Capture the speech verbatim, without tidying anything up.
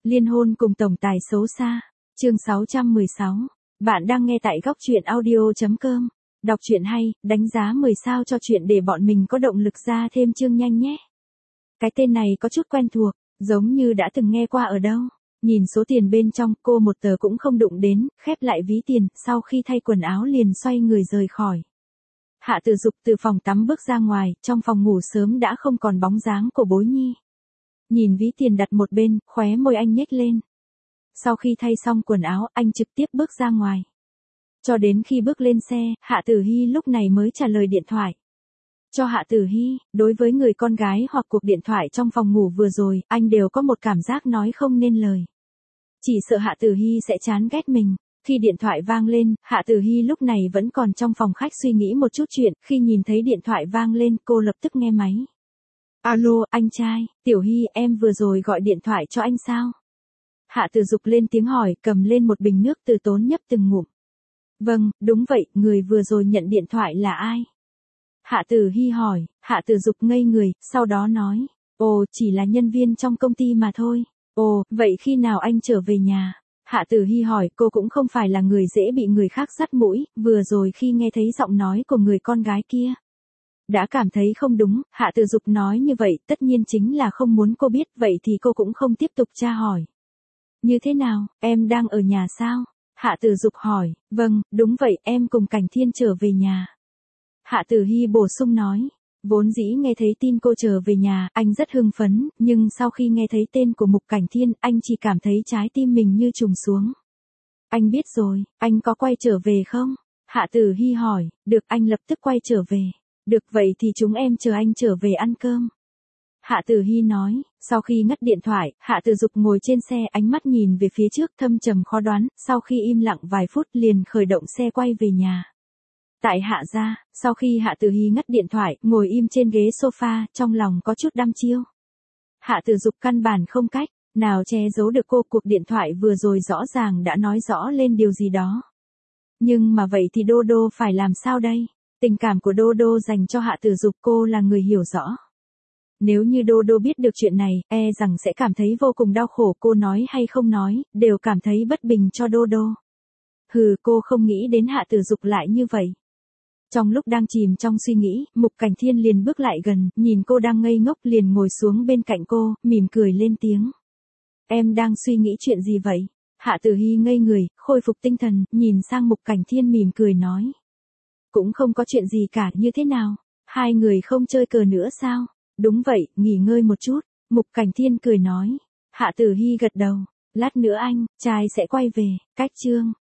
Liên hôn cùng tổng tài xấu xa. Chương sáu trăm mười sáu. Bạn đang nghe tại góc truyện audio chấm com. Đọc truyện hay, đánh giá mười sao cho chuyện để bọn mình có động lực ra thêm chương nhanh nhé. Cái tên này có chút quen thuộc, giống như đã từng nghe qua ở đâu. Nhìn số tiền bên trong, cô một tờ cũng không đụng đến, khép lại ví tiền, sau khi thay quần áo liền xoay người rời khỏi. Hạ Tử Dục từ phòng tắm bước ra ngoài, trong phòng ngủ sớm đã không còn bóng dáng của Bối Nhi. Nhìn ví tiền đặt một bên, khóe môi anh nhếch lên. Sau khi thay xong quần áo, anh trực tiếp bước ra ngoài. Cho đến khi bước lên xe, Hạ Tử Hy lúc này mới trả lời điện thoại. Cho Hạ Tử Hy, đối với người con gái hoặc cuộc điện thoại trong phòng ngủ vừa rồi, anh đều có một cảm giác nói không nên lời. Chỉ sợ Hạ Tử Hy sẽ chán ghét mình. Khi điện thoại vang lên, Hạ Tử Hy lúc này vẫn còn trong phòng khách suy nghĩ một chút chuyện, khi nhìn thấy điện thoại vang lên, cô lập tức nghe máy. Alo, anh trai, Tiểu Hy, em vừa rồi gọi điện thoại cho anh sao? Hạ Tử Dục lên tiếng hỏi, cầm lên một bình nước từ tốn nhấp từng ngụm. Vâng, đúng vậy, người vừa rồi nhận điện thoại là ai? Hạ Tử Hy hỏi, Hạ Tử Dục ngây người, sau đó nói, ồ, chỉ là nhân viên trong công ty mà thôi. Ồ, vậy khi nào anh trở về nhà? Hạ Tử Hy hỏi, cô cũng không phải là người dễ bị người khác dắt mũi, vừa rồi khi nghe thấy giọng nói của người con gái kia. Đã cảm thấy không đúng, Hạ Tử Dục nói như vậy, tất nhiên chính là không muốn cô biết, vậy thì cô cũng không tiếp tục tra hỏi. Như thế nào, em đang ở nhà sao? Hạ Tử Dục hỏi, vâng, đúng vậy, em cùng Cảnh Thiên trở về nhà. Hạ Tử Hy bổ sung nói, vốn dĩ nghe thấy tin cô trở về nhà, anh rất hưng phấn, nhưng sau khi nghe thấy tên của Mục Cảnh Thiên, anh chỉ cảm thấy trái tim mình như trùng xuống. Anh biết rồi, anh có quay trở về không? Hạ Tử Hy hỏi, được, anh lập tức quay trở về. Được, vậy thì chúng em chờ anh trở về ăn cơm. Hạ Tử Hy nói, sau khi ngắt điện thoại, Hạ Tử Dục ngồi trên xe, ánh mắt nhìn về phía trước thâm trầm khó đoán, sau khi im lặng vài phút liền khởi động xe quay về nhà. Tại Hạ gia, sau khi Hạ Tử Hy ngắt điện thoại, ngồi im trên ghế sofa, trong lòng có chút đăm chiêu. Hạ Tử Dục căn bản không cách nào che giấu được cô, cuộc điện thoại vừa rồi rõ ràng đã nói rõ lên điều gì đó. Nhưng mà vậy thì Đô Đô phải làm sao đây? Tình cảm của Đô Đô dành cho Hạ Tử Dục cô là người hiểu rõ. Nếu như Đô Đô biết được chuyện này, e rằng sẽ cảm thấy vô cùng đau khổ, cô nói hay không nói, đều cảm thấy bất bình cho Đô Đô. Hừ, cô không nghĩ đến Hạ Tử Dục lại như vậy. Trong lúc đang chìm trong suy nghĩ, Mục Cảnh Thiên liền bước lại gần, nhìn cô đang ngây ngốc liền ngồi xuống bên cạnh cô, mỉm cười lên tiếng. Em đang suy nghĩ chuyện gì vậy? Hạ Tử Hy ngây người, khôi phục tinh thần, nhìn sang Mục Cảnh Thiên mỉm cười nói. Cũng không có chuyện gì cả, như thế nào? Hai người không chơi cờ nữa sao? Đúng vậy, nghỉ ngơi một chút. Mục Cảnh Thiên cười nói. Hạ Tử Hy gật đầu. Lát nữa anh, trai sẽ quay về. Cách chương.